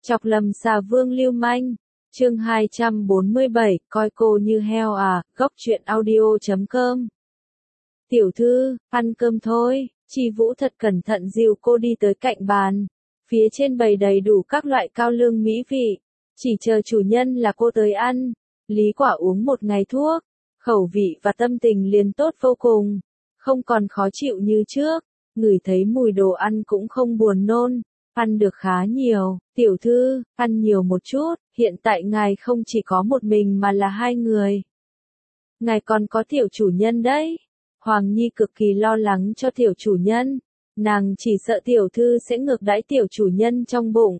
Chọc lầm xà vương lưu manh. Chương 247, coi cô như heo à, góc truyện audio.com. Tiểu thư, ăn cơm thôi. Chi Vũ thật cẩn thận dìu cô đi tới cạnh bàn. Phía trên bày đầy đủ các loại cao lương mỹ vị. Chỉ chờ chủ nhân là cô tới ăn. Lý Quả uống một ngày thuốc, khẩu vị và tâm tình liền tốt vô cùng. Không còn khó chịu như trước. Ngửi thấy mùi đồ ăn cũng không buồn nôn. Ăn được khá nhiều, tiểu thư, ăn nhiều một chút, hiện tại ngài không chỉ có một mình mà là hai người. Ngài còn có tiểu chủ nhân đấy. Hoàng Nhi cực kỳ lo lắng cho tiểu chủ nhân, nàng chỉ sợ tiểu thư sẽ ngược đãi tiểu chủ nhân trong bụng.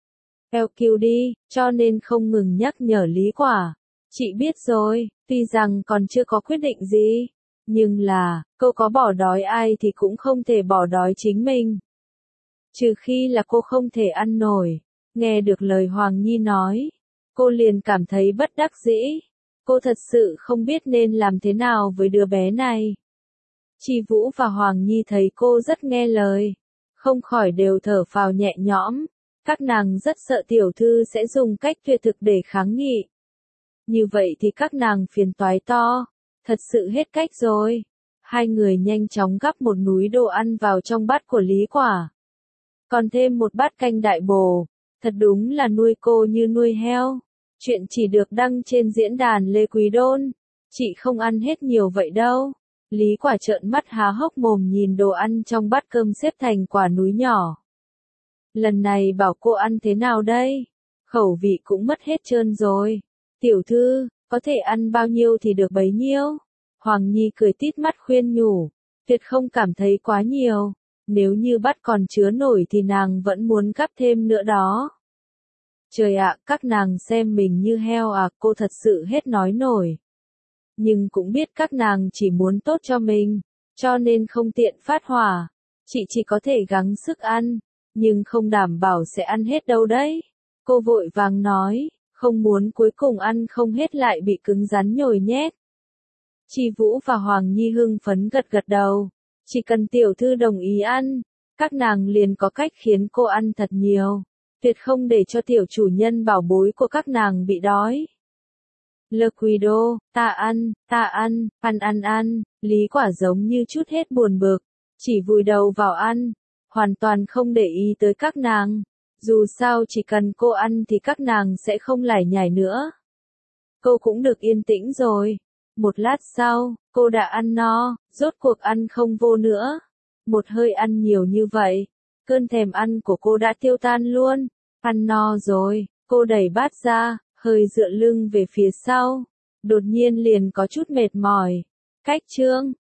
LQ đi, cho nên không ngừng nhắc nhở Lý Quả. Chị biết rồi, tuy rằng còn chưa có quyết định gì, nhưng là, cô có bỏ đói ai thì cũng không thể bỏ đói chính mình. Trừ khi là cô không thể ăn nổi. Nghe được lời Hoàng Nhi nói, cô liền cảm thấy bất đắc dĩ. Cô thật sự không biết nên làm thế nào với đứa bé này. Chi Vũ và Hoàng Nhi thấy cô rất nghe lời, không khỏi đều thở phào nhẹ nhõm. Các nàng rất sợ tiểu thư sẽ dùng cách tuyệt thực để kháng nghị. Như vậy thì các nàng phiền toái to, thật sự hết cách rồi. Hai người nhanh chóng gắp một núi đồ ăn vào trong bát của Lý Quả. Còn thêm một bát canh đại bổ, thật đúng là nuôi cô như nuôi heo. Chuyện chỉ được đăng trên diễn đàn Lê Quý Đôn. Chị không ăn hết nhiều vậy đâu. Lý Quả trợn mắt há hốc mồm nhìn đồ ăn trong bát cơm xếp thành quả núi nhỏ. Lần này bảo cô ăn thế nào đây? Khẩu vị cũng mất hết trơn rồi. Tiểu thư, có thể ăn bao nhiêu thì được bấy nhiêu. Hoàng Nhi cười tít mắt khuyên nhủ, tuyệt không cảm thấy quá nhiều. Nếu như bát còn chứa nổi thì nàng vẫn muốn gắp thêm nữa đó. Trời ạ, các nàng xem mình như heo à, cô thật sự hết nói nổi. Nhưng cũng biết các nàng chỉ muốn tốt cho mình, cho nên không tiện phát hỏa. Chị chỉ có thể gắng sức ăn, nhưng không đảm bảo sẽ ăn hết đâu đấy. Cô vội vàng nói, không muốn cuối cùng ăn không hết lại bị cứng rắn nhồi nhét. Chi Vũ và Hoàng Nhi hưng phấn gật gật đầu. Chỉ cần tiểu thư đồng ý ăn, các nàng liền có cách khiến cô ăn thật nhiều. Tuyệt không để cho tiểu chủ nhân bảo bối của các nàng bị đói. Le Guido, ta ăn, ăn. Lý Quả giống như chút hết buồn bực, chỉ vùi đầu vào ăn, hoàn toàn không để ý tới các nàng. Dù sao chỉ cần cô ăn thì các nàng sẽ không lải nhải nữa. Cô cũng được yên tĩnh rồi. Một lát sau, cô đã ăn no, rốt cuộc ăn không vô nữa. Một hơi ăn nhiều như vậy, cơn thèm ăn của cô đã tiêu tan luôn. Ăn no rồi, cô đẩy bát ra, hơi dựa lưng về phía sau. Đột nhiên liền có chút mệt mỏi. Cách chương